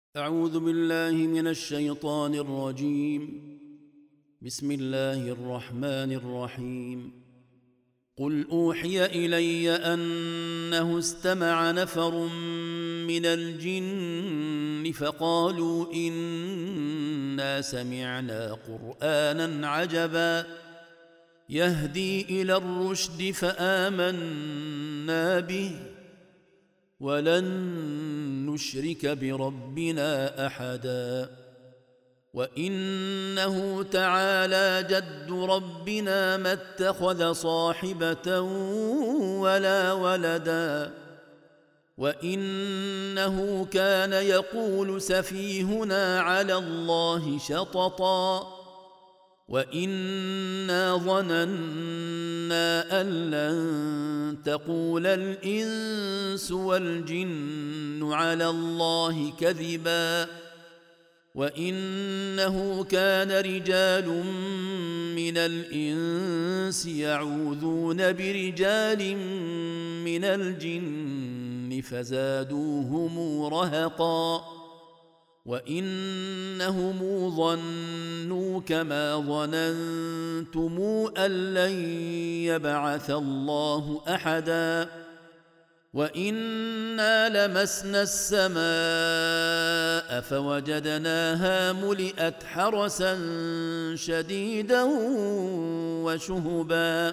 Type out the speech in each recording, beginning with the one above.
أعوذ بالله من الشيطان الرجيم. بسم الله الرحمن الرحيم. قل أوحي إلي أنه استمع نفر من الجن فقالوا إنا سمعنا قرآنا عجبا يهدي إلى الرشد فآمنا به ولن نشرك بربنا أحدا وإنه تعالى جد ربنا ما اتخذ صاحبة ولا ولدا وإنه كان يقول سفيهنا على الله شططا وإنا ظننا أن لن تقول الإنس والجن على الله كذبا وإنه كان رجال من الإنس يعوذون برجال من الجن فزادوهم رهقا وإنهم ظنوا كما ظننتم أن لن يبعث الله أحدا وإنا لمسنا السماء فوجدناها ملئت حرسا شديدا وشهبا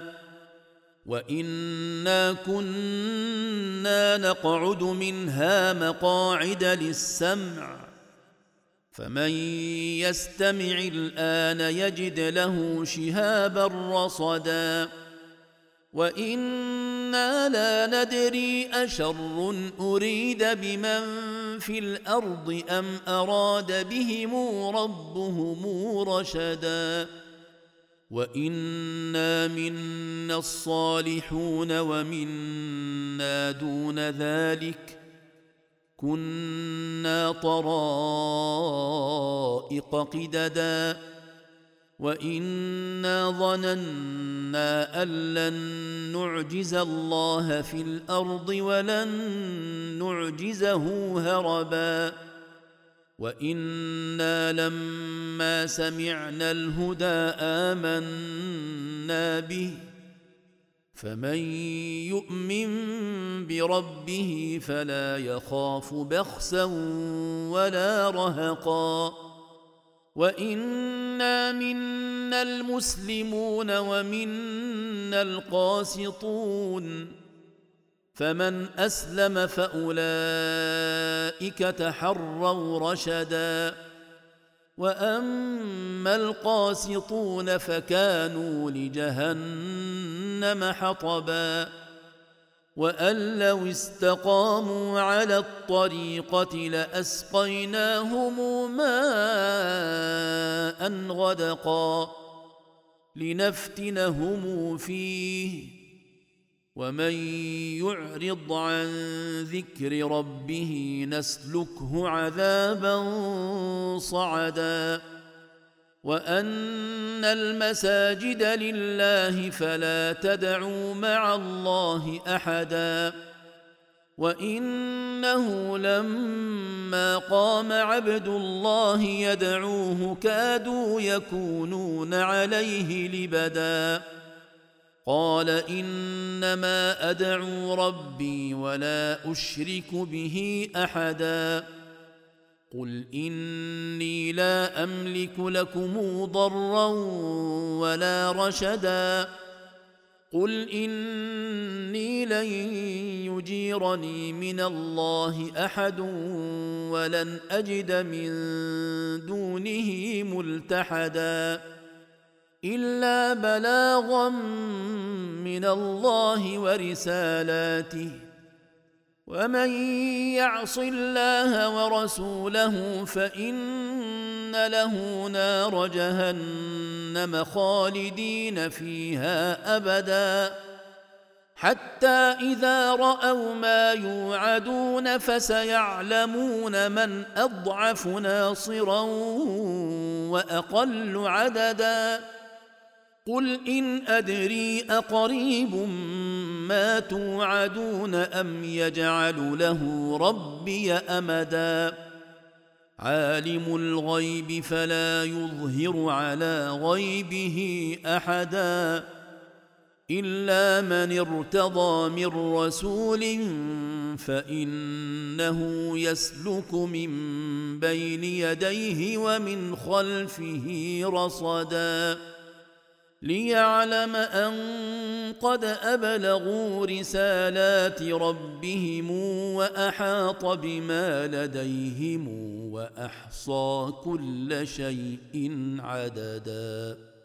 وإنا كنا نقعد منها مقاعد للسمع فمن يستمع الآن يجد له شهابا رصدا وإنا لا ندري أشر أريد بمن في الأرض أم أراد بهم ربهم رشدا وإنا منا الصالحون ومنا دون ذلك كنا طرائق قددا وإنا ظننا أن لن نعجز الله في الأرض ولن نعجزه هربا وإنا لما سمعنا الهدى آمنا به فمن يؤمن بربه فلا يخاف بخسا ولا رهقا وإنا منا المسلمون ومنا القاسطون فمن أسلم فأولئك تحروا رشدا وأما القاسطون فكانوا لجهنم حطبا وأن لو استقاموا على الطريقة لأسقيناهم ماء غدقا لنفتنهم فيه ومن يعرض عن ذكر ربه نسلكه عذابا صعدا وأن المساجد لله فلا تدعوا مع الله أحدا وإنه لما قام عبد الله يدعوه كادوا يكونون عليه لبدا قال إنما أدعو ربي ولا أشرك به أحدا قل إني لا أملك لكم ضرا ولا رشدا قل إني لن يجيرني من الله أحد ولن أجد من دونه ملتحدا إلا بلاغا من الله ورسالاته ومن يعص الله ورسوله فإن له نار جهنم خالدين فيها أبدا حتى إذا رأوا ما يوعدون فسيعلمون من أضعف ناصرا وأقل عددا قل إن أدري أقريب ما توعدون أم يجعل له ربي أمدا عالم الغيب فلا يظهر على غيبه احدا الا من ارتضى من رسول فانه يسلك من بين يديه ومن خلفه رصدا ليعلم ان قد ابلغوا رسالات ربهم واحاط بما لديهم واحصى كل شيء عددا.